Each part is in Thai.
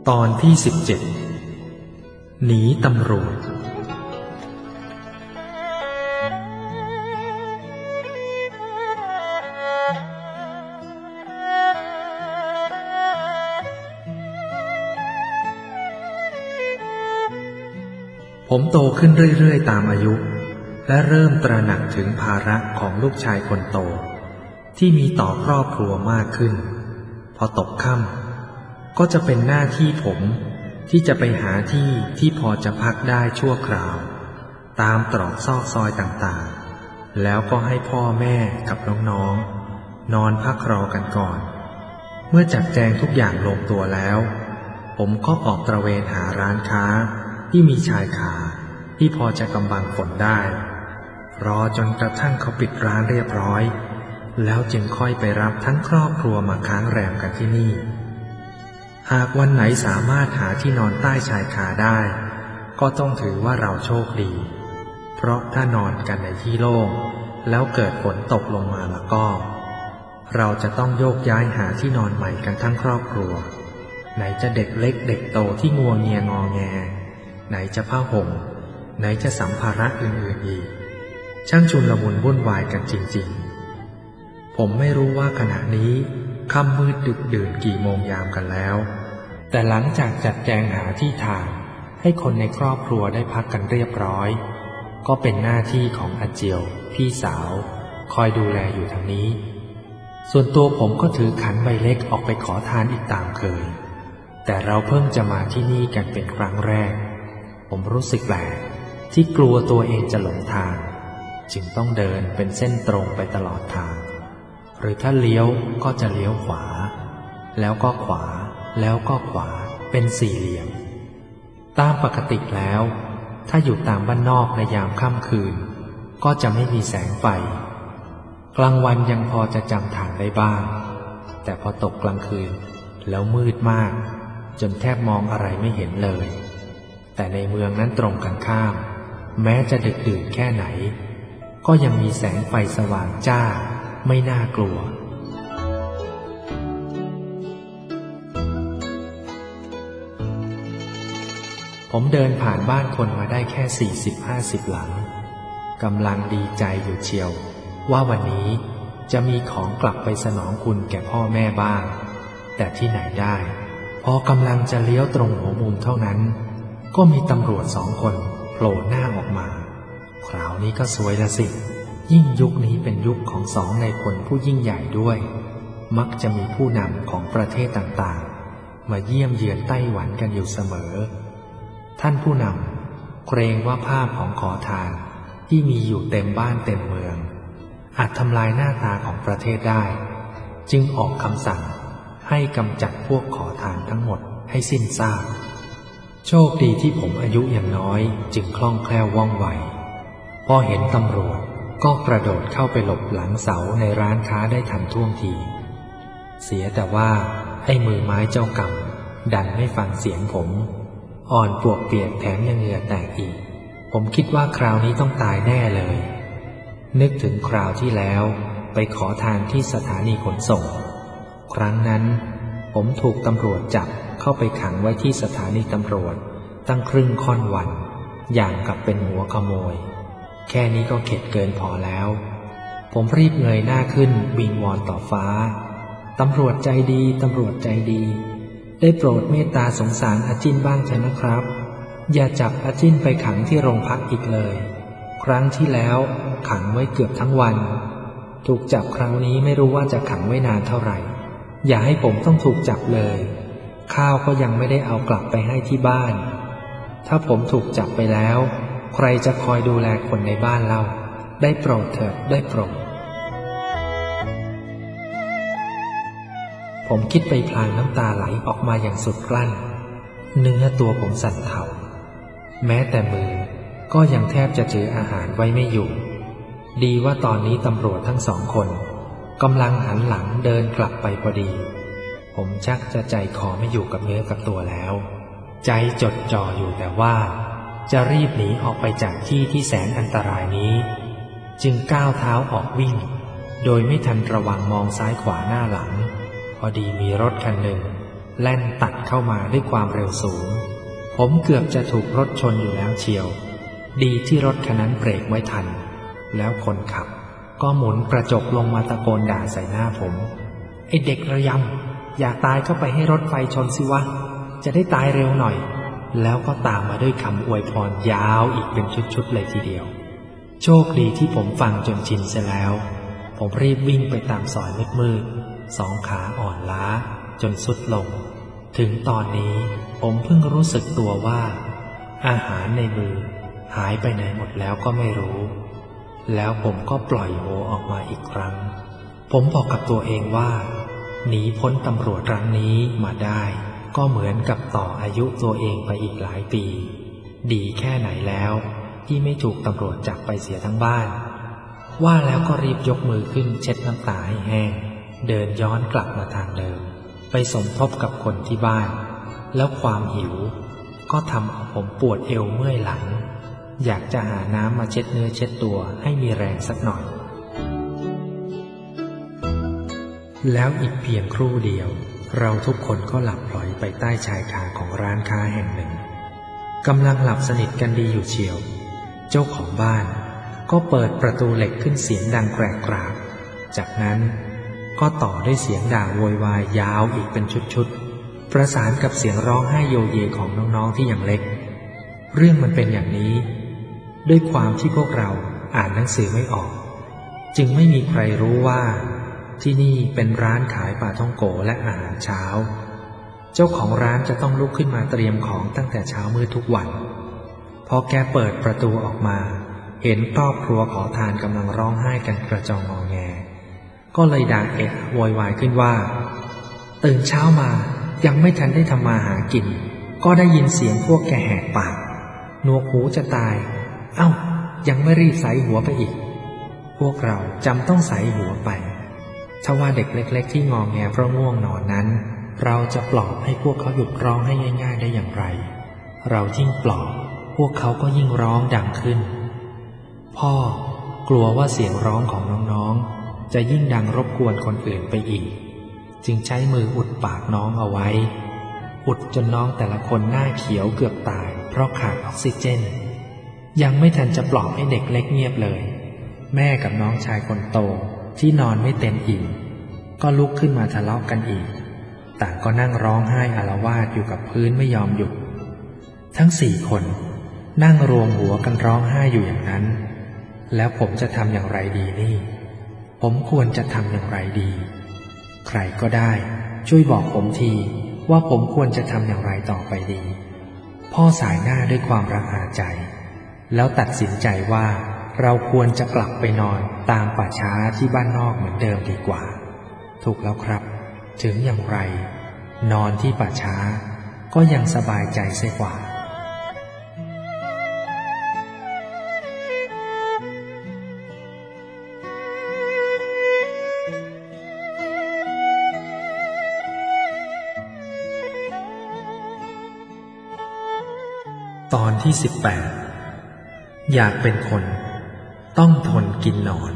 ตอนที่17หนีตำรวจผมโตขึ้นเรื่อยๆตามอายุและเริ่มตระหนักถึงภาระของลูกชายคนโตที่มีต่อครอบครัวมากขึ้นพอตกค่ำก็จะเป็นหน้าที่ผมที่จะไปหาที่พอจะพักได้ชั่วคราวตามตรอกซอกซอยต่างๆแล้วก็ให้พ่อแม่กับน้องๆนอนพักรอกันก่อนเมื่อจัดแจงทุกอย่างลงตัวแล้วผมก็ออกตระเวนหาร้านค้าที่มีชายคาที่พอจะกำบังฝนได้รอจนกระทั่งเขาปิดร้านเรียบร้อยแล้วจึงค่อยไปรับทั้งครอบครัวมาค้างแรมกันที่นี่หากวันไหนสามารถหาที่นอนใต้ชายคาได้ก็ต้องถือว่าเราโชคดีเพราะถ้านอนกันในที่โล่งแล้วเกิดฝนตกลงมาแล้วก็เราจะต้องโยกย้ายหาที่นอนใหม่กันทั้งครอบครัวไหนจะเด็กเล็กเด็กโตที่งัวเงียงอแงไหนจะผ้าห่มไหนจะสัมภาระอื่นๆอีกช่างชุลมุนวุ่นวายกันจริงๆผมไม่รู้ว่าขณะนี้ค่ำมืดดึกดื่นกี่โมงยามกันแล้วแต่หลังจากจัดแจงหาที่ทางให้คนในครอบครัวได้พักกันเรียบร้อยก็เป็นหน้าที่ของอาเจียวพี่สาวคอยดูแลอยู่ทางนี้ส่วนตัวผมก็ถือขันใบเล็กออกไปขอทานอีกตามเคยแต่เราเพิ่งจะมาที่นี่กันเป็นครั้งแรกผมรู้สึกแปลกที่กลัวตัวเองจะหลงทางจึงต้องเดินเป็นเส้นตรงไปตลอดทางหรือถ้าเลี้ยวก็จะเลี้ยวขวาแล้วก็ขวาแล้วก็ขวาเป็นสี่เหลี่ยมตามปกติแล้วถ้าอยู่ตามบ้านนอกในยามค่ำคืนก็จะไม่มีแสงไฟกลางวันยังพอจะจำทางได้บ้างแต่พอตกกลางคืนแล้วมืดมากจนแทบมองอะไรไม่เห็นเลยแต่ในเมืองนั้นตรงกันข้ามแม้จะดึกดื่นแค่ไหนก็ยังมีแสงไฟสว่างจ้าไม่น่ากลัวผมเดินผ่านบ้านคนมาได้แค่ 40-50 หลังกำลังดีใจอยู่เชียวว่าวันนี้จะมีของกลับไปสนองคุณแก่พ่อแม่บ้างแต่ที่ไหนได้พอกำลังจะเลี้ยวตรงหัวมุมเท่านั้นก็มีตำรวจ2 คนโผล่หน้าออกมาคราวนี้ก็สวยละสิยิ่งยุคนี้เป็นยุคของ2 นายพลผู้ยิ่งใหญ่ด้วยมักจะมีผู้นำของประเทศต่างๆมาเยี่ยมเยือนไต้หวันกันอยู่เสมอท่านผู้นำเกรงว่าภาพของขอทานที่มีอยู่เต็มบ้านเต็มเมืองอาจทำลายหน้าตาของประเทศได้จึงออกคำสั่งให้กำจัดพวกขอทานทั้งหมดให้สิ้นซากโชคดีที่ผมอายุยังน้อยจึงคล่องแคล่วว่องไวพอเห็นตำรวจก็กระโดดเข้าไปหลบหลังเสาในร้านค้าได้ทันท่วงทีเสียแต่ว่าไอ้มือไม้เจ้ากรรมดันไม่ฟังเสียงผมอ่อนปวกเปียกแถมยังเหงื่อแตกอีกผมคิดว่าคราวนี้ต้องตายแน่เลยนึกถึงคราวที่แล้วไปขอทานที่สถานีขนส่งครั้งนั้นผมถูกตำรวจจับเข้าไปขังไว้ที่สถานีตำรวจตั้งครึ่งค่อนวันอย่างกับเป็นหัวขโมยแค่นี้ก็เข็ดเกินพอแล้วผมรีบเงยหน้าขึ้นวิงวอนต่อฟ้าตำรวจใจดีตำรวจใจดีได้โปรดเมตตาสงสารอาจิ้นบ้างเถอะนะครับอย่าจับอาจิ้นไปขังที่โรงพักอีกเลยครั้งที่แล้วขังไว้เกือบทั้งวันถูกจับคราวนี้ไม่รู้ว่าจะขังไว้นานเท่าไหร่อย่าให้ผมต้องถูกจับเลยข้าวก็ยังไม่ได้เอากลับไปให้ที่บ้านถ้าผมถูกจับไปแล้วใครจะคอยดูแลคนในบ้านเล่าได้โปรดเถิดได้โปรดผมคิดไปพลางน้ำตาไหลออกมาอย่างสุดกลั้นเนื้อตัวผมสั่นเทาแม้แต่มือก็ยังแทบจะถืออาหารไว้ไม่อยู่ดีว่าตอนนี้ตำรวจทั้ง2 คนกำลังหันหลังเดินกลับไปพอดีผมชักจะใจคอไม่อยู่กับเนื้อกับตัวแล้วใจจดจ่ออยู่แต่ว่าจะรีบหนีออกไปจากที่แสนอันตรายนี้จึงก้าวเท้าออกวิ่งโดยไม่ทันระวังมองซ้ายขวาหน้าหลังพอดีมีรถคันหนึ่งแล่นตัดเข้ามาด้วยความเร็วสูงผมเกือบจะถูกรถชนอยู่แล้วเชียวดีที่รถคันนั้นเบรกไว้ทันแล้วคนขับก็หมุนกระจกลงมาตะโกนด่าใส่หน้าผมไอ้เด็กระยำอยากตายก็ไปให้รถไฟชนสิวะจะได้ตายเร็วหน่อยแล้วก็ตามมาด้วยคำอวยพรยาวอีกเป็นชุดๆเลยทีเดียวโชคดีที่ผมฟังจนชินเสียแล้วผมรีบวิ่งไปตามซอยมืดๆสองขาอ่อนล้าจนสุดลงถึงตอนนี้ผมเพิ่งรู้สึกตัวว่าอาหารในมือหายไปไหนหมดแล้วก็ไม่รู้แล้วผมก็ปล่อยโฮออกมาอีกครั้งผมบอกกับตัวเองว่าหนีพ้นตำรวจครั้งนี้มาได้ก็เหมือนกับต่ออายุตัวเองไปอีกหลายปีดีแค่ไหนแล้วที่ไม่ถูกตำรวจจับไปเสียทั้งบ้านว่าแล้วก็รีบยกมือขึ้นเช็ดน้ำตาให้แห้งเดินย้อนกลับมาทางเดิมไปสมทบกับคนที่บ้านแล้วความหิวก็ทำเอาผมปวดเอวเมื่อยหลังอยากจะหาน้ำมาเช็ดเนื้อเช็ดตัวให้มีแรงสักหน่อยแล้วอีกเพียงครู่เดียวเราทุกคนก็หลับพลอยไปใต้ชายคาของร้านค้าแห่งหนึ่งกำลังหลับสนิทกันดีอยู่เชียวเจ้าของบ้านก็เปิดประตูเหล็กขึ้นเสียงดังแกรกกรากจากนั้นก็ต่อด้วยเสียงด่าโวยวายยาวอีกเป็นชุดๆประสานกับเสียงร้องไห้โยเยของน้องๆที่ยังเล็กเรื่องมันเป็นอย่างนี้ด้วยความที่พวกเราอ่านหนังสือไม่ออกจึงไม่มีใครรู้ว่าที่นี่เป็นร้านขายปลาท่องโกและอาหารเช้าเจ้าของร้านจะต้องลุกขึ้นมาเตรียมของตั้งแต่เช้ามืดทุกวันพอแกเปิดประตูออกมาเห็นครอบครัวขอทานกำลังร้องไห้กันกระจองงอแงก็เลยด่าเอะโวยวายขึ้นว่าตื่นเช้ามายังไม่ทันได้ทำมาหากินก็ได้ยินเสียงพวกแกแหกปากหนวกหูจะตายเอ้ายังไม่รีบใส่หัวไปอีกพวกเราจำต้องใส่หัวไปถ้าว่าเด็กเล็กๆที่งอแงเพราะง่วงนอนนั้นเราจะปลอบให้พวกเขาหยุดร้องให้ง่ายๆได้อย่างไรเรายิ่งปลอบพวกเขาก็ยิ่งร้องดังขึ้นพ่อกลัวว่าเสียงร้องของน้องๆจะยิ่งดังรบกวนคนอื่นไปอีกจึงใช้มืออุดปากน้องเอาไว้อุดจนน้องแต่ละคนหน้าเขียวเกือบตายเพราะขาดออกซิเจนยังไม่ทันจะปลอบให้เด็กเล็กเงียบเลยแม่กับน้องชายคนโตที่นอนไม่เต็มอิ่มก็ลุกขึ้นมาทะเลาะกันอีกต่างก็นั่งร้องไห้อาละวาดอยู่กับพื้นไม่ยอมหยุดทั้ง4 คนนั่งรวมหัวกันร้องไห้อยู่อย่างนั้นแล้วผมจะทำอย่างไรดีนี่ผมควรจะทำอย่างไรดีใครก็ได้ช่วยบอกผมทีว่าผมควรจะทำอย่างไรต่อไปดีพ่อสายหน้าด้วยความระอาใจแล้วตัดสินใจว่าเราควรจะกลับไปนอนตามป่าช้าที่บ้านนอกเหมือนเดิมดีกว่าถูกแล้วครับถึงอย่างไรนอนที่ป่าช้าก็ยังสบายใจเสียกว่าตอนที่18อยากเป็นคนต้องทนกินหนอน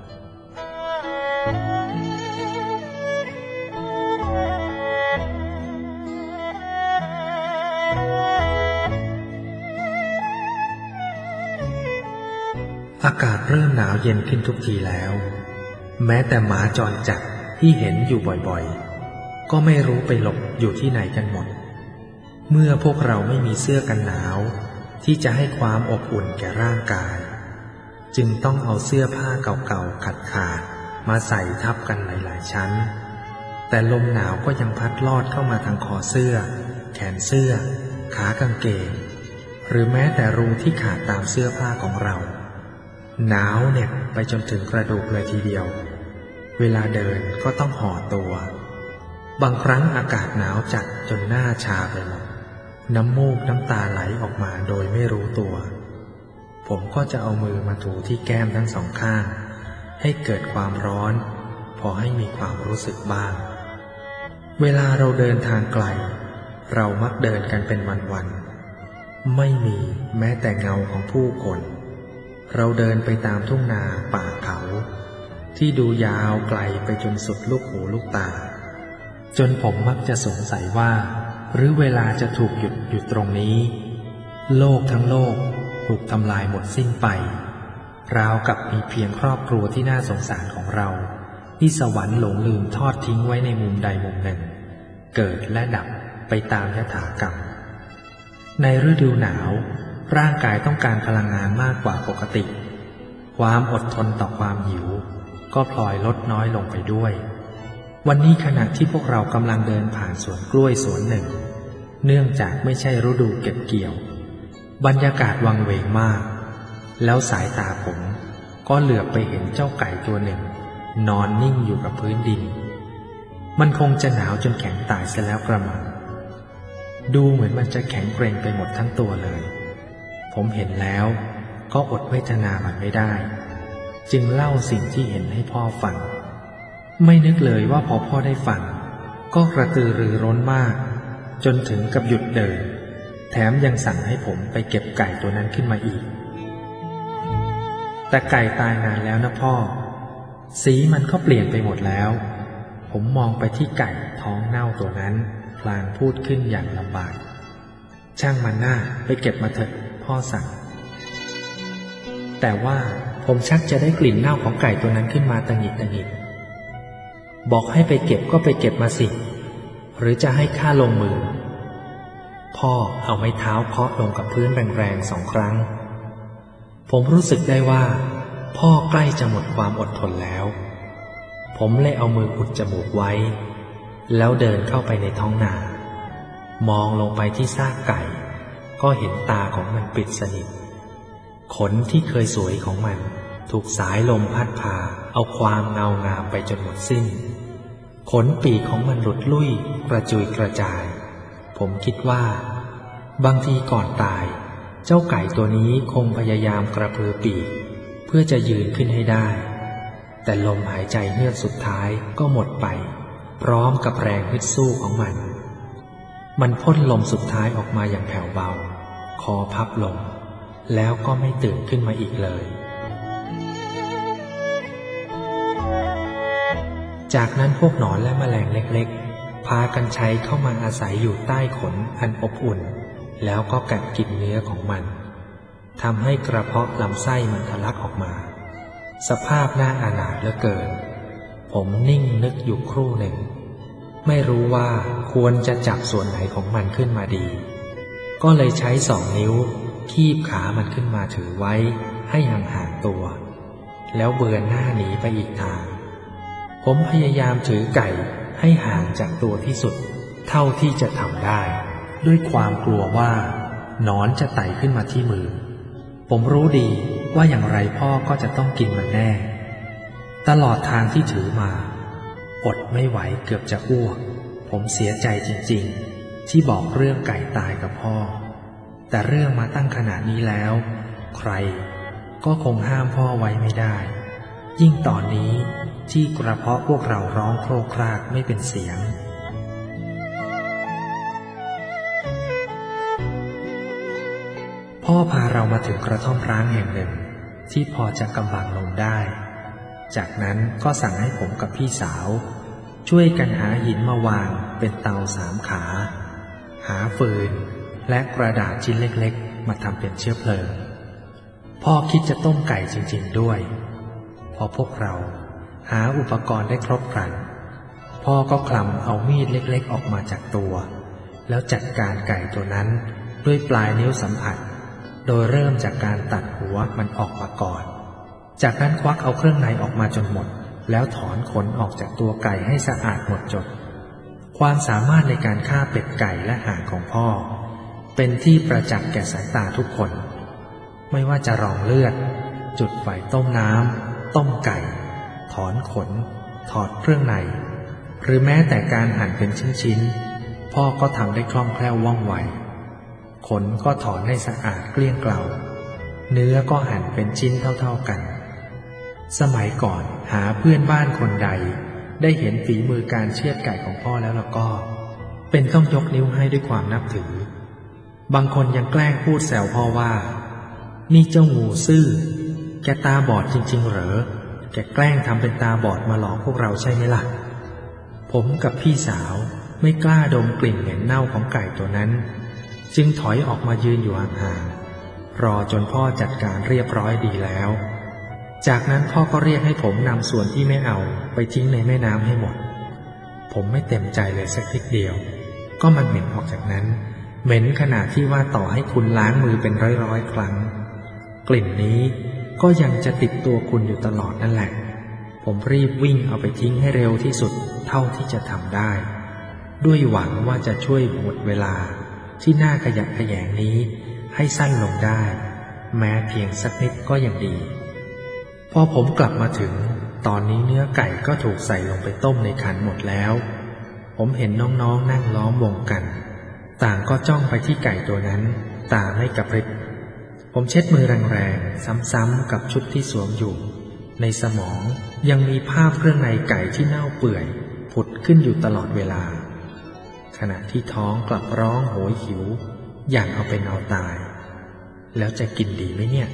อากาศเริ่มหนาวเย็นขึ้นทุกทีแล้วแม้แต่หมาจรจัดที่เห็นอยู่บ่อยๆก็ไม่รู้ไปหลบอยู่ที่ไหนกันหมดเมื่อพวกเราไม่มีเสื้อกันหนาวที่จะให้ความอบอุ่นแก่ร่างกายจึงต้องเอาเสื้อผ้าเก่าๆขาดๆมาใส่ทับกันหลายๆชั้นแต่ลมหนาวก็ยังพัดลอดเข้ามาทางคอเสื้อแขนเสื้อขากางเกงหรือแม้แต่รูที่ขาดตามเสื้อผ้าของเราหนาวเหน็บไปจนถึงกระดูกเลยทีเดียวเวลาเดินก็ต้องห่อตัวบางครั้งอากาศหนาวจัดจนหน้าชาไปหมดน้ำมูกน้ำตาไหลออกมาโดยไม่รู้ตัวผมก็จะเอามือมาถูที่แก้มทั้ง2 ข้างให้เกิดความร้อนพอให้มีความรู้สึกบ้างเวลาเราเดินทางไกลเรามักเดินกันเป็นวันๆไม่มีแม้แต่เงาของผู้คนเราเดินไปตามทุ่งนาป่าเขาที่ดูยาวไกลไปจนสุดลูกหูลูกตาจนผมมักจะสงสัยว่าหรือเวลาจะถูกหยุดอยู่ตรงนี้โลกทั้งโลกถูกทำลายหมดสิ้นไปราวกับมีเพียงครอบครัวที่น่าสงสารของเราที่สวรรค์หลงลืมทอดทิ้งไว้ในมุมใดมุมหนึ่งเกิดและดับไปตามยถากรรมในฤดูหนาวร่างกายต้องการพลังงานมากกว่าปกติความอดทนต่อความหิวก็พลอยลดน้อยลงไปด้วยวันนี้ขณะที่พวกเรากำลังเดินผ่านสวนกล้วยสวนหนึ่งเนื่องจากไม่ใช่ฤดูเก็บเกี่ยวบรรยากาศวังเวงมากแล้วสายตาผมก็เหลือบไปเห็นเจ้าไก่ตัวหนึ่งนอนนิ่งอยู่กับพื้นดินมันคงจะหนาวจนแข็งตายเสียแล้วกระมังดูเหมือนมันจะแข็งเกร็งไปหมดทั้งตัวเลยผมเห็นแล้วก็อดเวทนามันไม่ได้จึงเล่าสิ่งที่เห็นให้พ่อฟังไม่นึกเลยว่าพอพ่อได้ฟังก็กระตือรือร้นมากจนถึงกับหยุดเดินแถมยังสั่งให้ผมไปเก็บไก่ตัวนั้นขึ้นมาอีกแต่ไก่ตายนานแล้วนะพ่อสีมันก็เปลี่ยนไปหมดแล้วผมมองไปที่ไก่ท้องเน่าตัวนั้นพลางพูดขึ้นอย่างลำบากช่างมันหน้าไปเก็บมาเถอะพ่อสั่งแต่ว่าผมชักจะได้กลิ่นเน่าของไก่ตัวนั้นขึ้นมาตะหงิดตะหงิดบอกให้ไปเก็บก็ไปเก็บมาสิหรือจะให้ข้าลงมือพ่อเอาไม้เท้าเคาะลงกับพื้นแรงๆ2 ครั้งผมรู้สึกได้ว่าพ่อใกล้จะหมดความอดทนแล้วผมเลยเอามืออุดจมูกไว้แล้วเดินเข้าไปในท้องนามองลงไปที่ซากไก่ก็เห็นตาของมันปิดสนิทขนที่เคยสวยของมันถูกสายลมพัดพาเอาความเงางามไปจนหมดสิ้นขนปีกของมันหลุดลุ่ยกระจุยกระจายผมคิดว่าบางทีก่อนตายเจ้าไก่ตัวนี้คงพยายามกระพือปีกเพื่อจะยืนขึ้นให้ได้แต่ลมหายใจเฮือกสุดท้ายก็หมดไปพร้อมกับแรงฮึดสู้ของมันพ่นลมสุดท้ายออกมาอย่างแผ่วเบาคอพับลงแล้วก็ไม่ตื่นขึ้นมาอีกเลยจากนั้นพวกหนอนและแมลงเล็กๆพากันใช้เข้ามาอาศัยอยู่ใต้ขนอันอบอุ่นแล้วก็กัดกินเนื้อของมันทำให้กระเพาะลำไส้มันทะลักออกมาสภาพน่าอานาถเหลือเกินผมนิ่งนึกอยู่ครู่หนึ่งไม่รู้ว่าควรจะจับส่วนไหนของมันขึ้นมาดีก็เลยใช้2 นิ้วคีบขามันขึ้นมาถือไว้ให้ห่างๆตัวแล้วเบือนหน้าหนีไปอีกทางผมพยายามถือไก่ให้ห่างจากตัวที่สุดเท่าที่จะทำได้ด้วยความกลัวว่าหนอนจะไต่ขึ้นมาที่มือผมรู้ดีว่าอย่างไรพ่อก็จะต้องกินมันแน่ตลอดทางที่ถือมาอดไม่ไหวเกือบจะอ้วกผมเสียใจจริงๆที่บอกเรื่องไก่ตายกับพ่อแต่เรื่องมาตั้งขนาดนี้แล้วใครก็คงห้ามพ่อไว้ไม่ได้ยิ่งตอนนี้ที่กระเพาะพวกเราร้องโครกครากไม่เป็นเสียงพ่อพาเรามาถึงกระท่อมร้างแห่งหนึ่งที่พอจะกำบังลมได้จากนั้นก็สั่งให้ผมกับพี่สาวช่วยกันหาหินมาวางเป็นเตา3 ขาหาฟืนและกระดาษชิ้นเล็กๆมาทำเป็นเชื้อเพลิงพ่อคิดจะต้มไก่จริงๆด้วยพอพวกเราหาอุปกรณ์ได้ครบครันพ่อก็คลำเอามีดเล็กๆออกมาจากตัวแล้วจัดการไก่ตัวนั้นด้วยปลายนิ้วสัมผัสโดยเริ่มจากการตัดหัวมันออกมาก่อนจากนั้นควักเอาเครื่องในออกมาจนหมดแล้วถอนขนออกจากตัวไก่ให้สะอาดหมดจดความสามารถในการฆ่าเป็ดไก่และห่านของพ่อเป็นที่ประจักษ์แก่สายตาทุกคนไม่ว่าจะรองเลือดจุดไฟต้มน้ำต้มไก่ถอนขนถอดเครื่องในหรือแม้แต่การหั่นเป็นชิ้นๆพ่อก็ทำได้คล่องแคล่วว่องไวขนก็ถอนให้สะอาดเกลี้ยงเกลาเนื้อก็หั่นเป็นชิ้นเท่าๆกันสมัยก่อนหาเพื่อนบ้านคนใดได้เห็นฝีมือการเชือดไก่ของพ่อแล้วก็เป็นต้องยกนิ้วให้ด้วยความนับถือบางคนยังแกล้งพูดแซวพ่อว่านี่เจ้างูซื่อแกตาบอดจริงๆเหรอแกแกล้งทำเป็นตาบอดมาหลอกพวกเราใช่ไหมล่ะผมกับพี่สาวไม่กล้าดมกลิ่นเหม็นเน่าของไก่ตัวนั้นจึงถอยออกมายืนอยู่ห่างๆรอจนพ่อจัดการเรียบร้อยดีแล้วจากนั้นพ่อก็เรียกให้ผมนำส่วนที่ไม่เอาไปทิ้งในแม่น้ำให้หมดผมไม่เต็มใจเลยสักนิดเดียวก็มันเหม็นออกจากนั้นเหม็นขนาดที่ว่าต่อให้คุณล้างมือเป็นร้อยๆครั้งกลิ่นนี้ก็ยังจะติดตัวคุณอยู่ตลอดนั่นแหละผมรีบวิ่งเอาไปทิ้งให้เร็วที่สุดเท่าที่จะทำได้ด้วยหวังว่าจะช่วยหมดเวลาที่น่าขยะแขยงนี้ให้สั้นลงได้แม้เพียงสักนิดก็ยังดีพอผมกลับมาถึงตอนนี้เนื้อไก่ก็ถูกใส่ลงไปต้มในขันหมดแล้วผมเห็นน้องๆนั่งล้อมวงกันต่างก็จ้องไปที่ไก่ตัวนั้นตาไม่กระพริบผมเช็ดมือแรงๆซ้ำๆกับชุดที่สวมอยู่ในสมองยังมีภาพเครื่องในไก่ที่เน่าเปื่อยผุดขึ้นอยู่ตลอดเวลาขณะที่ท้องกลับร้องโหยหิวอย่างเอาเป็นเอาตายแล้วจะกินดีไหมเนี่ย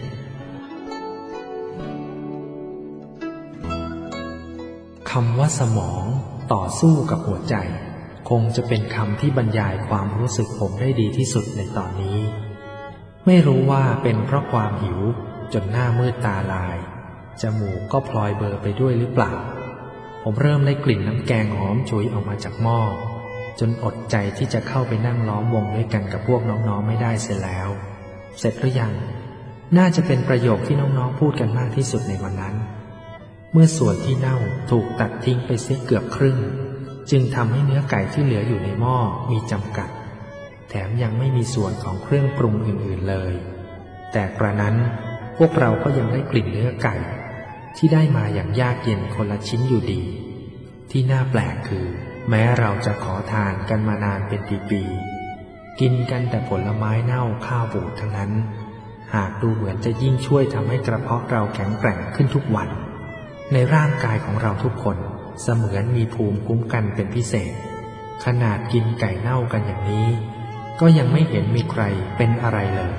คำว่าสมองต่อสู้กับหัวใจคงจะเป็นคำที่บรรยายความรู้สึกผมได้ดีที่สุดในตอนนี้ไม่รู้ว่าเป็นเพราะความหิวจนหน้ามืดตาลายจมูกก็พลอยเบลอไปด้วยหรือเปล่าผมเริ่มได้กลิ่นน้ำแกงหอมฉุยออกมาจากหม้อจนอดใจที่จะเข้าไปนั่งล้อมวงด้วยกันกับพวกน้องๆไม่ได้เสียแล้วเสร็จหรือยังน่าจะเป็นประโยคที่น้องๆพูดกันมากที่สุดในวันนั้นเมื่อส่วนที่เน่าถูกตัดทิ้งไปเสียเกือบครึ่งจึงทำให้เนื้อไก่ที่เหลืออยู่ในหม้อมีจำกัดแถมยังไม่มีส่วนของเครื่องปรุงอื่นๆเลยแต่กระนั้นพวกเราก็ยังได้กลิ่นเนื้อไก่ที่ได้มาอย่างยากเย็นคนละชิ้นอยู่ดีที่น่าแปลกคือแม้เราจะขอทานกันมานานเป็นปีๆกินกันแต่ผลไม้เน่าข้าวบูดทั้งนั้นหากดูเหมือนจะยิ่งช่วยทำให้กระเพาะเราแข็งแกร่งขึ้นทุกวันในร่างกายของเราทุกคนเสมือนมีภูมิคุ้มกันเป็นพิเศษขนาดกินไก่เน่ากันอย่างนี้ก็ยังไม่เห็นมีใครเป็นอะไรเลย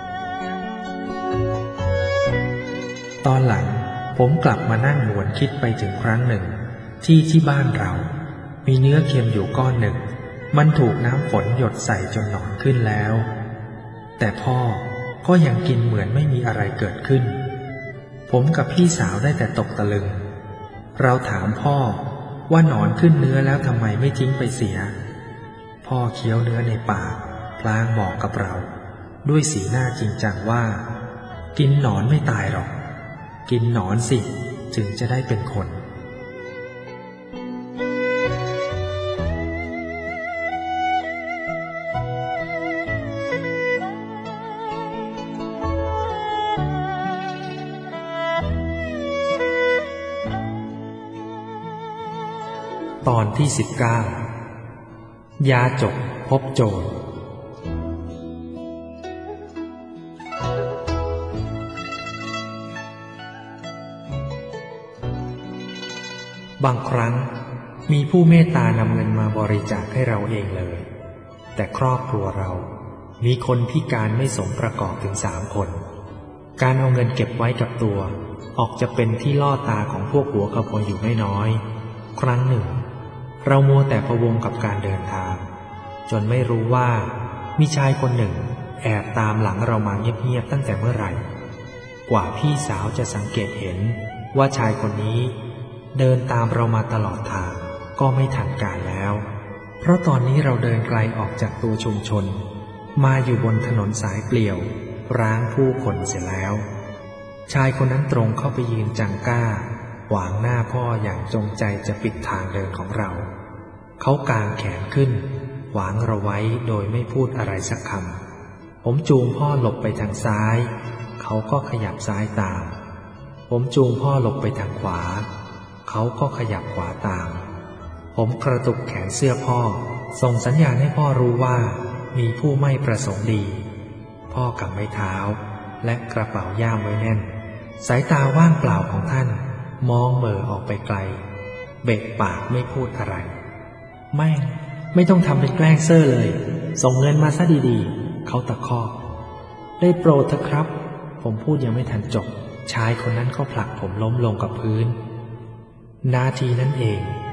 ตอนหลังผมกลับมานั่งหวนคิดไปถึงครั้งหนึ่งที่บ้านเรามีเนื้อเค็มอยู่ก้อนหนึ่งมันถูกน้ำฝนหยดใส่จนหนอนขึ้นแล้วแต่พ่อก็ยังกินเหมือนไม่มีอะไรเกิดขึ้นผมกับพี่สาวได้แต่ตกตะลึงเราถามพ่อว่าหนอนขึ้นเนื้อแล้วทำไมไม่ทิ้งไปเสียพ่อเคี้ยวเนื้อในปากพลางบอกกับเราด้วยสีหน้าจริงจังว่ากินหนอนไม่ตายหรอกกินหนอนสิจึงจะได้เป็นคนตอนที่19ยาจกพบโจรบางครั้งมีผู้เมตตานำเงินมาบริจาคให้เราเองเลยแต่ครอบครัวเรามีคนพิการไม่สมประกอบถึง3 คนการเอาเงินเก็บไว้กับตัวออกจะเป็นที่ล่อตาของพวกหัวขโมยอยู่ไม่น้อยครั้งหนึ่งเรามัวแต่พะวงกับการเดินทางจนไม่รู้ว่ามีชายคนหนึ่งแอบตามหลังเรามาเงียบๆตั้งแต่เมื่อไหร่กว่าพี่สาวจะสังเกตเห็นว่าชายคนนี้เดินตามเรามาตลอดทางก็ไม่ทันการแล้วเพราะตอนนี้เราเดินไกลออกจากตัวชุมชนมาอยู่บนถนนสายเปลี่ยวร้างผู้คนเสียแล้วชายคนนั้นตรงเข้าไปยืนจังก้าขวางหน้าพ่ออย่างจงใจจะปิดทางเดินของเราเขากางแขนขึ้นขวางเราไว้โดยไม่พูดอะไรสักคำผมจูงพ่อหลบไปทางซ้ายเขาก็ขยับซ้ายตามผมจูงพ่อหลบไปทางขวาเขาก็ขยับขวาตามผมกระตุกแขนเสื้อพ่อส่งสัญญาณให้พ่อรู้ว่ามีผู้ไม่ประสงค์ดีพ่อกำไม้เท้าและกระเป๋าย่ามไว้แน่นสายตาว่างเปล่าของท่านมองเหม่อออกไปไกลเบะปากไม่พูดอะไรไม่ต้องทำเป็นแกล้งเซ่อเลยส่งเงินมาซะดีๆเขาตะคอกได้โปรดเถอะครับผมพูดยังไม่ทันจบชายคนนั้นก็ผลักผมล้มลงกับพื้นนาทีนั้นเอง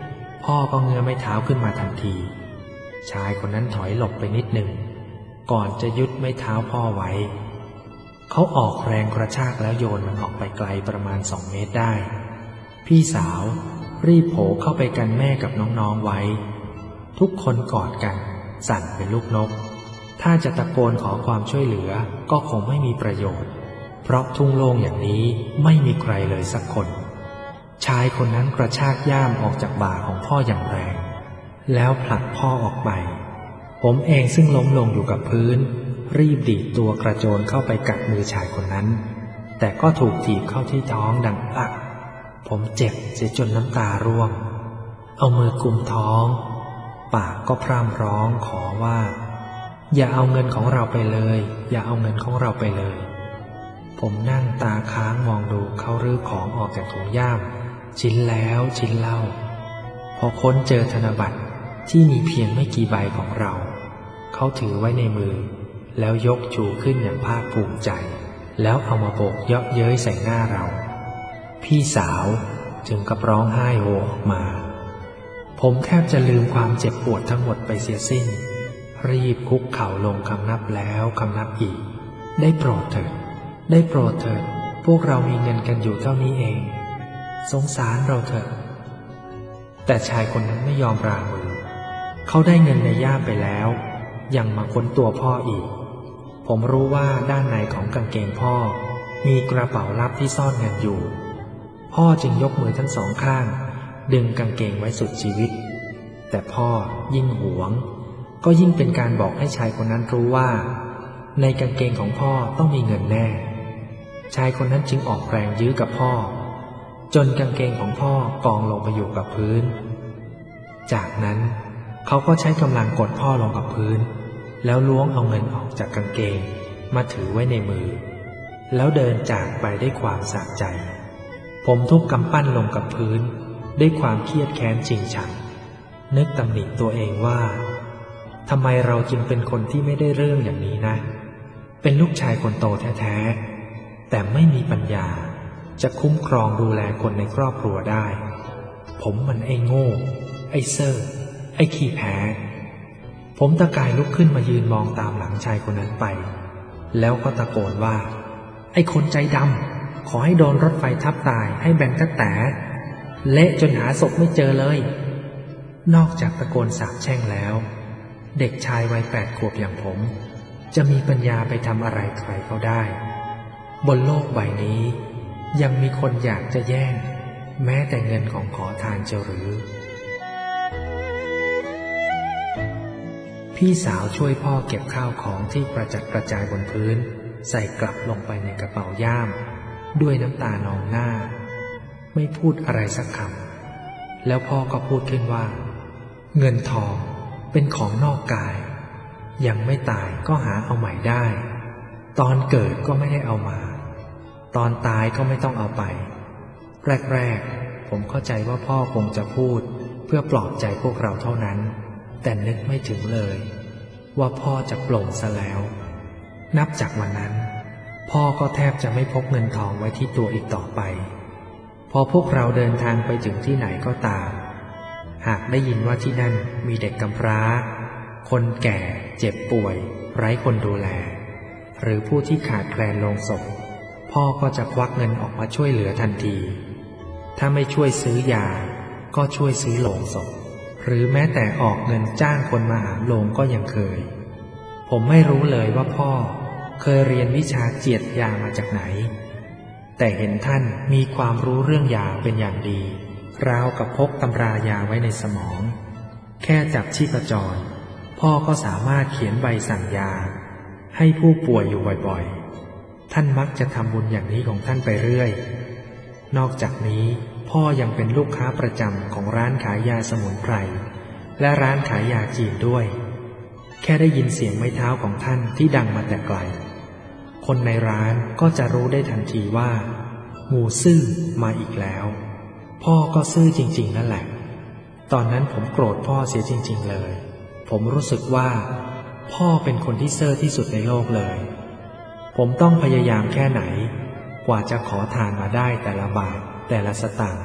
พ่อก็เงื้อไม้เท้าขึ้นมาทันทีชายคนนั้นถอยหลบไปนิดหนึ่งก่อนจะยึดไม้เท้าพ่อไว้เขาออกแรงกระชากแล้วโยนมันออกไปไกลประมาณ2 เมตรได้พี่สาวรีบโผล่เข้าไปกันแม่กับน้องๆไว้ทุกคนกอดกันสั่นเป็นลูกนกถ้าจะตะโกนขอความช่วยเหลือก็คงไม่มีประโยชน์เพราะทุ่งโล่งอย่างนี้ไม่มีใครเลยสักคนชายคนนั้นกระชากย่ามออกจากบ่าของพ่ออย่างแรงแล้วผลักพ่อออกไปผมเองซึ่งล้มลงอยู่กับพื้นรีบดีดตัวกระโจนเข้าไปกัดมือชายคนนั้นแต่ก็ถูกถีบเข้าที่ท้องดังปักผมเจ็บเสียจนน้ำตาร่วงเอามือกุมท้องปากก็พร่ำร้องขอว่าอย่าเอาเงินของเราไปเลยอย่าเอาเงินของเราไปเลยผมนั่งตาค้างมองดูเขารื้อของออกจากถุงย่ามชิ้นแล้วชิ้นเล่าพอค้นเจอธนบัตรที่มีเพียงไม่กี่ใบของเราเขาถือไว้ในมือแล้วยกชูขึ้นอย่างภาคภูมิใจแล้วเอามาโบกเยาะเย้ยใส่หน้าเราพี่สาวถึงกับร้องไห้โฮออกมาผมแทบจะลืมความเจ็บปวดทั้งหมดไปเสียสิ้นรีบคุกเข่าลงคำนับแล้วคำนับอีกได้โปรดเถิดได้โปรดเถิดพวกเรามีเงินกันอยู่เท่านี้เองสงสารเราเถอะแต่ชายคนนั้นไม่ยอมรามือเขาได้เงินในย่ามไปแล้วยังมาค้นตัวพ่ออีกผมรู้ว่าด้านในของกางเกงพ่อมีกระเป๋าลับที่ซ่อนเงินอยู่พ่อจึงยกมือทั้งสองข้างดึงกางเกงไว้สุดชีวิตแต่พ่อยิ่งหวงก็ยิ่งเป็นการบอกให้ชายคนนั้นรู้ว่าในกางเกงของพ่อต้องมีเงินแน่ชายคนนั้นจึงออกแรงยื้อกับพ่อจนกางเกงของพ่อกองลงไปอยู่กับพื้นจากนั้นเขาก็ใช้กำลังกดพ่อลงกับพื้นแล้วล้วงเอาเงินออกจากกางเกงมาถือไว้ในมือแล้วเดินจากไปด้วยความสะใจผมทุบกำปั้นลงกับพื้นด้วยความเครียดแค้นจริงจังนึกตำหนิตัวเองว่าทำไมเราจึงเป็นคนที่ไม่ได้เรื่องอย่างนี้นะเป็นลูกชายคนโตแท้ๆแต่ไม่มีปัญญาจะคุ้มครองดูแลคนในครอบครัวได้ผมมันไอ้โง่ไอ้เซ่อไอ้ขี้แพ้ผมตะกายลุกขึ้นมายืนมองตามหลังชายคนนั้นไปแล้วก็ตะโกนว่าไอ้คนใจดำขอให้โดนรถไฟทับตายให้แบนกระแต๋เละจนหาศพไม่เจอเลยนอกจากตะโกนสาปแช่งแล้วเด็กชายวัย8 ขวบอย่างผมจะมีปัญญาไปทำอะไรใครเขาได้บนโลกใบนี้ยังมีคนอยากจะแย่งแม้แต่เงินของขอทานเจ้าหรือพี่สาวช่วยพ่อเก็บข้าวของที่กระจัดกระจายบนพื้นใส่กลับลงไปในกระเป๋าย่ามด้วยน้ำตานองหน้าไม่พูดอะไรสักคำแล้วพ่อก็พูดขึ้นว่าเงินทองเป็นของนอกกายยังไม่ตายก็หาเอาใหม่ได้ตอนเกิดก็ไม่ได้เอามาตอนตายก็ไม่ต้องเอาไปแรกๆผมเข้าใจว่าพ่อคงจะพูดเพื่อปลอบใจพวกเราเท่านั้นแต่นึกไม่ถึงเลยว่าพ่อจะปลงซะแล้วนับจากวันนั้นพ่อก็แทบจะไม่พกเงินทองไว้ที่ตัวอีกต่อไปพอพวกเราเดินทางไปถึงที่ไหนก็ตามหากได้ยินว่าที่นั่นมีเด็กกำพร้าคนแก่เจ็บป่วยไร้คนดูแลหรือผู้ที่ขาดแคลนโลงศพพ่อก็จะควักเงินออกมาช่วยเหลือทันทีถ้าไม่ช่วยซื้อยาก็ช่วยซื้อโลงศพหรือแม้แต่ออกเงินจ้างคนมาหามโลงก็ยังเคยผมไม่รู้เลยว่าพ่อเคยเรียนวิชาเจียดยามาจากไหนแต่เห็นท่านมีความรู้เรื่องยาเป็นอย่างดีราวกับพกตำรายาไว้ในสมองแค่จับชีพจรพ่อก็สามารถเขียนใบสั่งยาให้ผู้ป่วยอยู่บ่อยๆท่านมักจะทำบุญอย่างนี้ของท่านไปเรื่อยนอกจากนี้พ่อยังเป็นลูกค้าประจำของร้านขายยาสมุนไพรและร้านขายยาจีนด้วยแค่ได้ยินเสียงไม้เท้าของท่านที่ดังมาแต่ไกลคนในร้านก็จะรู้ได้ทันทีว่าหมู่ซื่อมาอีกแล้วพ่อก็ซื่อจริงๆนั่นแหละตอนนั้นผมโกรธพ่อเสียจริงๆเลยผมรู้สึกว่าพ่อเป็นคนที่เซ่อที่สุดในโลกเลยผมต้องพยายามแค่ไหนกว่าจะขอทานมาได้แต่ละบาทแต่ละสตางค์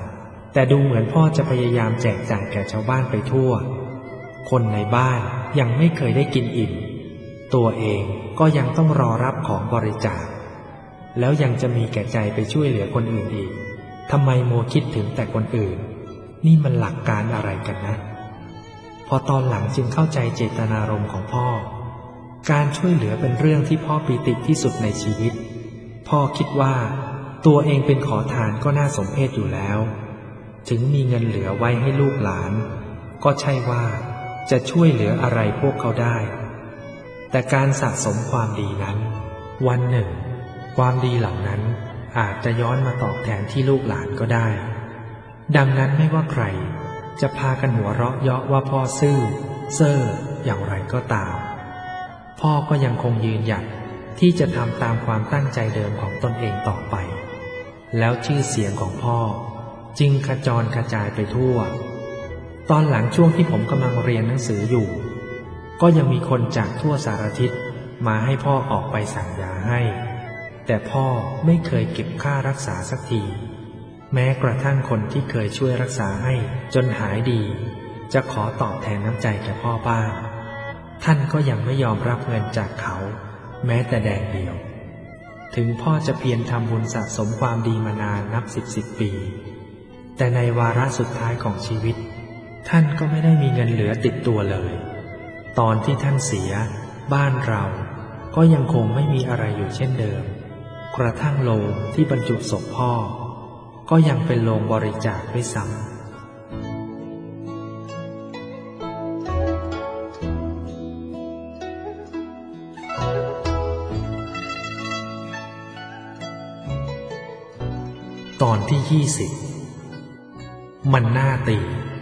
แต่ดูเหมือนพ่อจะพยายามแจกจ่ายแก่ชาวบ้านไปทั่วคนในบ้านยังไม่เคยได้กินอิ่มตัวเองก็ยังต้องรอรับของบริจาคแล้วยังจะมีแก่ใจไปช่วยเหลือคนอื่นอีกทำไมโมคิดถึงแต่คนอื่นนี่มันหลักการอะไรกันนะพอตอนหลังจึงเข้าใจเจตนารมณ์ของพ่อการช่วยเหลือเป็นเรื่องที่พ่อปีติที่สุดในชีวิตพ่อคิดว่าตัวเองเป็นขอทานก็น่าสมเพชอยู่แล้วถึงมีเงินเหลือไว้ให้ลูกหลานก็ใช่ว่าจะช่วยเหลืออะไรพวกเขาได้แต่การสะสมความดีนั้นวันหนึ่งความดีเหล่านั้นอาจจะย้อนมาตอบแทนที่ลูกหลานก็ได้ดังนั้นไม่ว่าใครจะพากันหัวเราะเยาะว่าพ่อซื่อเซ่ออย่างไรก็ตามพ่อก็ยังคงยืนหยัดที่จะทำตามความตั้งใจเดิมของตนเองต่อไปแล้วชื่อเสียงของพ่อจึงขจรกระจายไปทั่วตอนหลังช่วงที่ผมกำลังเรียนหนังสืออยู่ก็ยังมีคนจากทั่วสารทิศมาให้พ่อออกไปสั่งยาให้แต่พ่อไม่เคยเก็บค่ารักษาสักทีแม้กระทั่งคนที่เคยช่วยรักษาให้จนหายดีจะขอตอบแทนน้ำใจแก่พ่อบ้างท่านก็ยังไม่ยอมรับเงินจากเขาแม้แต่แดงเดียวถึงพ่อจะเพียรทำบุญสะสมความดีมานานนับสิบปีแต่ในวาระสุดท้ายของชีวิตท่านก็ไม่ได้มีเงินเหลือติดตัวเลยตอนที่ท่านเสียบ้านเราก็ยังคงไม่มีอะไรอยู่เช่นเดิมกระทั่งโลงที่บรรจุศพพ่อก็ยังเป็นโลงบริจาคด้วยซ้ำตอนที่20มันน่าตี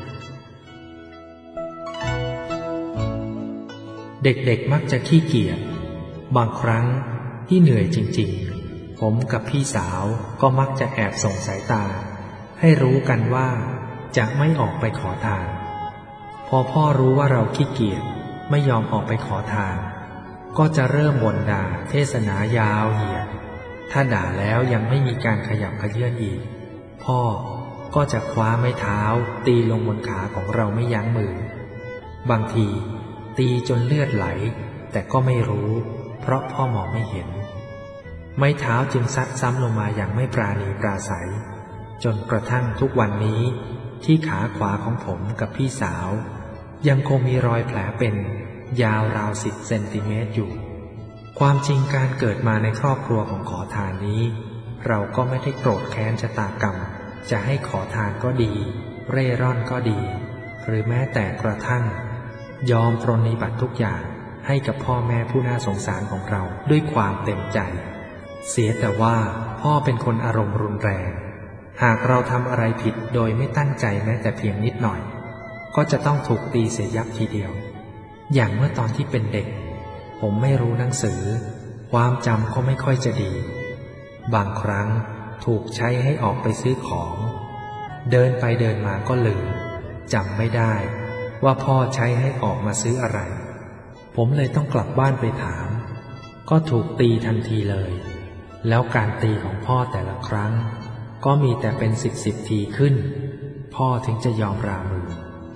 เด็กๆมักจะขี้เกียจบางครั้งที่เหนื่อยจริงๆผมกับพี่สาวก็มักจะแอบส่งสายตาให้รู้กันว่าจะไม่ออกไปขอทานพอพ่อรู้ว่าเราขี้เกียจไม่ยอมออกไปขอทานก็จะเริ่มบ่นด่าเทศนายาวเหยียดถ้าด่าแล้วยังไม่มีการขยับเขยื้อนอีกพ่อก็จะคว้าไม้เท้าตีลงบนขาของเราไม่ยั้งมือบางทีตีจนเลือดไหลแต่ก็ไม่รู้เพราะพ่อมองไม่เห็นไม้เท้าจึงซัดซ้ำลงมาอย่างไม่ปราณีปราศัยจนกระทั่งทุกวันนี้ที่ขาขวาของผมกับพี่สาวยังคงมีรอยแผลเป็นยาวราว10 เซนติเมตรอยู่ความจริงการเกิดมาในครอบครัวของขอทานนี้เราก็ไม่ได้โกรธแค้นชะตากรรมจะให้ขอทานก็ดีเร่ร่อนก็ดีหรือแม้แต่กระทั่งยอมปรนนิบัติทุกอย่างให้กับพ่อแม่ผู้น่าสงสารของเราด้วยความเต็มใจเสียแต่ว่าพ่อเป็นคนอารมณ์รุนแรงหากเราทำอะไรผิดโดยไม่ตั้งใจแม้แต่เพียงนิดหน่อยก็จะต้องถูกตีเสียยับทีเดียวอย่างเมื่อตอนที่เป็นเด็กผมไม่รู้หนังสือความจำก็ไม่ค่อยจะดีบางครั้งถูกใช้ให้ออกไปซื้อของเดินไปเดินมาก็ลืมจำไม่ได้ว่าพ่อใช้ให้ออกมาซื้ออะไรผมเลยต้องกลับบ้านไปถามก็ถูกตีทันทีเลยแล้วการตีของพ่อแต่ละครั้งก็มีแต่เป็นสิบทีขึ้นพ่อถึงจะยอมรามือ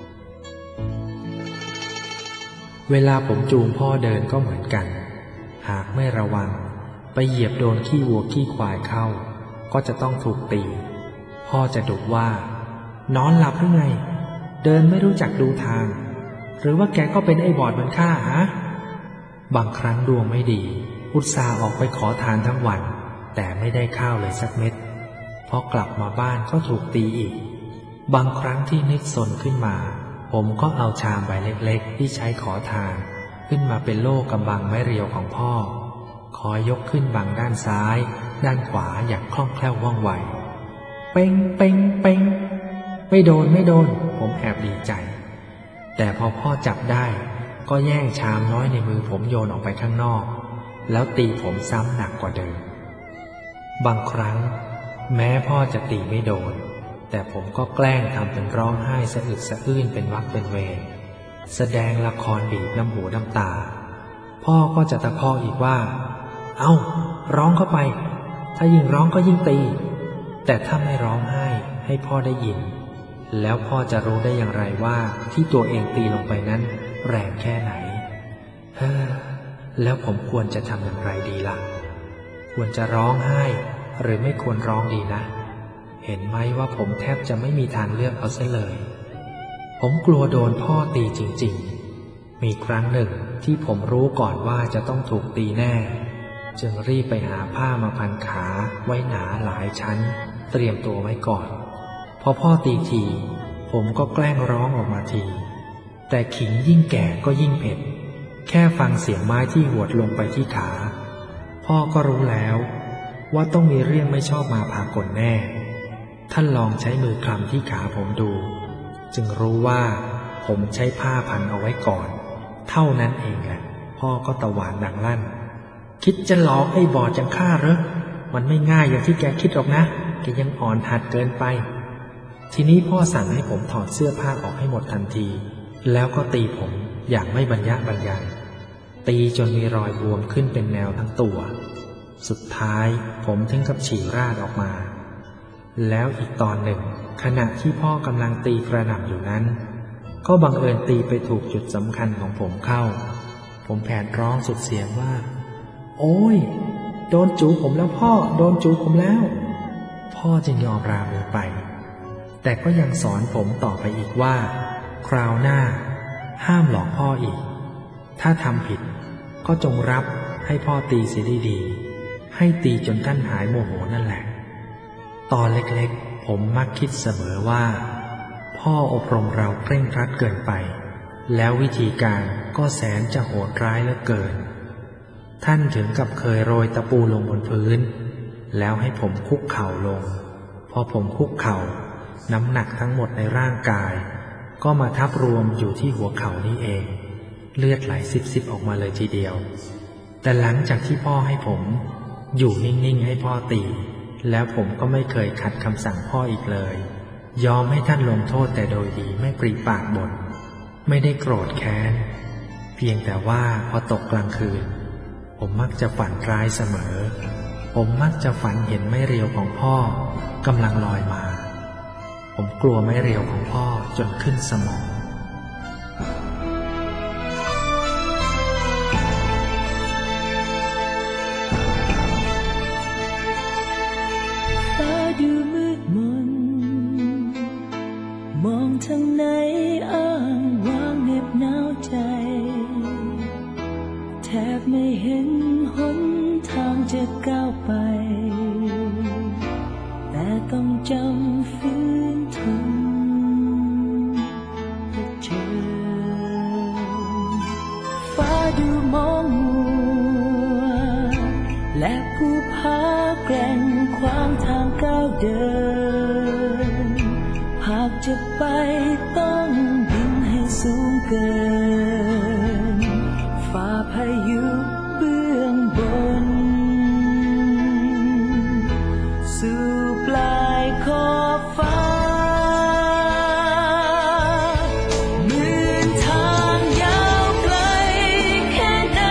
เวลาผมจูงพ่อเดินก็เหมือนกันหากไม่ระวังไปเหยียบโดนขี้วัวขี้ควายเข้าก็จะต้องถูกตีพ่อจะดุว่านอนหลับหรือไงเดินไม่รู้จักดูทางหรือว่าแกก็เป็นไอ้บอดเหมือนข้าฮะบางครั้งดวงไม่ดีอุตส่าห์ออกไปขอทานทั้งวันแต่ไม่ได้ข้าวเลยสักเม็ดพอกลับมาบ้านก็ถูกตีอีกบางครั้งที่นึกสนขึ้นมาผมก็เอาชามใบเล็กๆที่ใช้ขอทานขึ้นมาเป็นโล่กำบังไม้เรียวของพ่อคอยยกขึ้นบังด้านซ้ายด้านขวาอย่างคล่องแคล่วว่องไวเป้งเป้งเป้งไม่โดนผมแอบดีใจแต่พอพ่อจับได้ก็แย่งชามน้อยในมือผมโยนออกไปข้างนอกแล้วตีผมซ้ำหนักกว่าเดิมบางครั้งแม้พ่อจะตีไม่โดนแต่ผมก็แกล้งทำเป็นร้องไห้สะอึกสะอื้นเป็นวรรคเป็นเวรแสดงละครบีบน้ำหูน้ำตาพ่อก็จะตะคอกอีกว่าเอ้าร้องเข้าไปถ้ายิ่งร้องก็ยิ่งตีแต่ถ้าไม่ร้องไห้ให้พ่อได้ยินแล้วพ่อจะรู้ได้อย่างไรว่าที่ตัวเองตีลงไปนั้นแรงแค่ไหนแล้วผมควรจะทำอย่างไรดีล่ะควรจะร้องไห้หรือไม่ควรร้องดีนะเห็นไหมว่าผมแทบจะไม่มีทางเลือกเอาเสียเลยผมกลัวโดนพ่อตีจริงๆมีครั้งหนึ่งที่ผมรู้ก่อนว่าจะต้องถูกตีแน่จึงรีบไปหาผ้ามาพันขาไว้หนาหลายชั้นเตรียมตัวไว้ก่อนพอพ่อตีทีผมก็แกล้งร้องออกมาทีแต่ขิงยิ่งแก่ก็ยิ่งเผ็ดแค่ฟังเสียงไม้ที่หวดลงไปที่ขาพ่อก็รู้แล้วว่าต้องมีเรื่องไม่ชอบมาพากลแน่ท่านลองใช้มือคลำที่ขาผมดูจึงรู้ว่าผมใช้ผ้าพันเอาไว้ก่อนเท่านั้นเองแหละพ่อก็ตะหวานดังลั่นคิดจะหลอกไอ้บอดจังข้าเหรอมันไม่ง่ายอย่างที่แกคิดหรอกนะแกยังอ่อนหัดเกินไปทีนี้พ่อสั่งให้ผมถอดเสื้อผ้าออกให้หมดทันทีแล้วก็ตีผมอย่างไม่บรรยะบรรยังตีจนมีรอยบวมขึ้นเป็นแนวทั้งตัวสุดท้ายผมถึงกับฉี่ราดออกมาแล้วอีกตอนหนึ่งขณะที่พ่อกำลังตีกระหน่ำอยู่นั้นก็บังเอิญตีไปถูกจุดสำคัญของผมเข้าผมแผดร้องสุดเสียงว่าโอ้ยโดนจูผมแล้วพ่อโดนจูผมแล้วพ่อจึงยอมรามือไปแต่ก็ยังสอนผมต่อไปอีกว่าคราวหน้าห้ามหลอกพ่ออีกถ้าทำผิดก็จงรับให้พ่อตีเสียดีๆให้ตีจนท่านหายโมโหนั่นแหละตอนเล็กๆผมมักคิดเสมอว่าพ่ออบรมเราเคร่งครัดเกินไปแล้ววิธีการก็แสนจะโหดร้ายเหลือเกินท่านถึงกับเคยโรยตะปูลงบนพื้นแล้วให้ผมคุกเข่าลงพอผมคุกเข่าน้ำหนักทั้งหมดในร่างกายก็มาทับรวมอยู่ที่หัวเข่านี้เองเลือดไหลซิบๆออกมาเลยทีเดียวแต่หลังจากที่พ่อให้ผมอยู่นิ่งๆให้พ่อตีแล้วผมก็ไม่เคยขัดคำสั่งพ่ออีกเลยยอมให้ท่านลงโทษแต่โดยดีไม่ปรีปากบ่นไม่ได้โกรธแค้นเพียงแต่ว่าพอตกกลางคืนผมมักจะฝันร้ายเสมอผมมักจะฝันเห็นไม้เรียวของพ่อกำลังลอยมาผมกลัวไม้เรียวของพ่อจนขึ้นสมองฟ้าดูมืดมนมองทางไหนอ้างว้างเหน็บหนาวใจแทบไม่เห็นหนทางจะก้าวไปแต่ต้องจำฝืนทนเพื่อเจอฟ้าดูมองมัวและผู้พาแกร่งขวางทางก้าวเดินหากจะไปต้องบินให้สูงเกินฝ่าพายุเบื้องบนสู่ปลายขอบฟ้าเหมือนทางยาวไกลแค่ไหน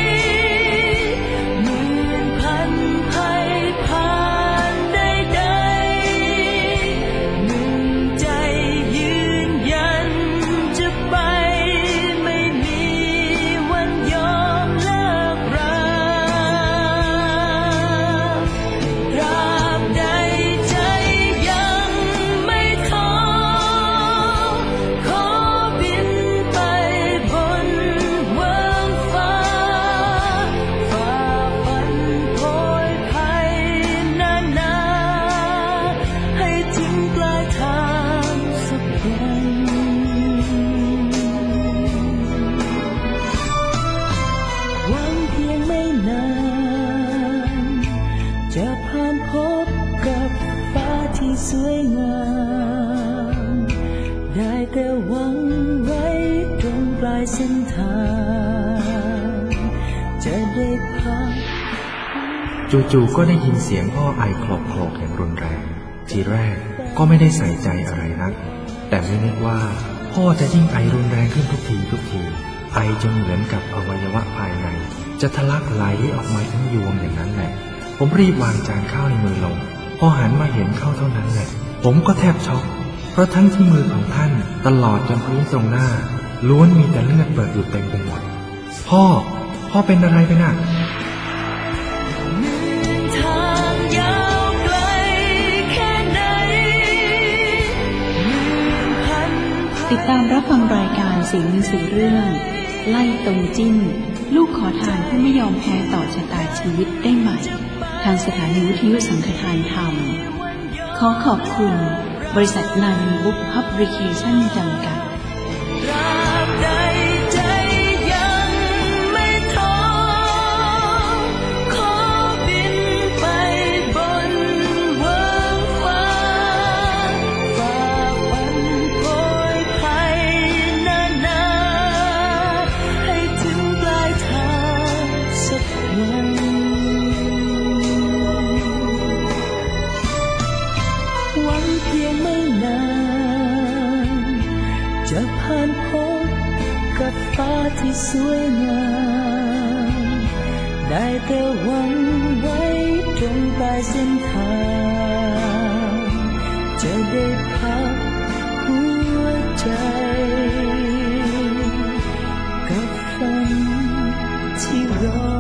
เหมือนพันภัยผ่านใดๆหนึ่งใจยืนยันจะไปไม่มีวันยอมเลิกราตราบใดใจยังไม่ท้อขอบินไปบนเวิ้งฟ้าฝ่าฟันโผยภัยนานาให้ถึงปลายทางสักวันหวังเพียงไม่นานจะผ่านพบกับฟ้าที่สวยงามได้แต่หวังไว้ตรงปลายเส้นทางจะได้พักจู่ๆก็ได้ยินเสียงพ่อไอโคลกๆอย่างรุนแรงทีแรกก็ไม่ได้ใส่ใจอะไรนักแต่ไม่นึกว่าพ่อจะยิ่งไอรุนแรงขึ้นทุกทีไอจนเหมือนกับอวัยวะภายในจะทะลักไหลออกมาทั้งยวงอย่างนั้นแหละผมรีบวางจานข้าวในมือลงพอหันมาเห็นเข้าเท่านั้นแหละผมก็แทบช็อกเพราะทั้งที่มือของท่านตลอดจนพื้นตรงหน้าล้วนมีแต่เลือดเปิดอยู่เต็มไปหมดพ่อเป็นอะไรไปน่ะทางยาวไกลแค่ไหนติดตามรับฟังรายการเสียงหนังสือเรื่องไล่ตรงจิ้นลูกขอทานผู้ไม่ยอมแพ้ต่อชะตาชีวิตได้ใหม่ทางสถานีวิทยุสังฆทานธรรมขอขอบคุณบริษัทนันบุ๊กพับริเคชั่นจำกัดจะผ่านพบกับฟ้าที่สวยงามได้แต่หวังไว้ตรงปลายเส้นทางจะได้พักหัวใจกับฝันที่รอ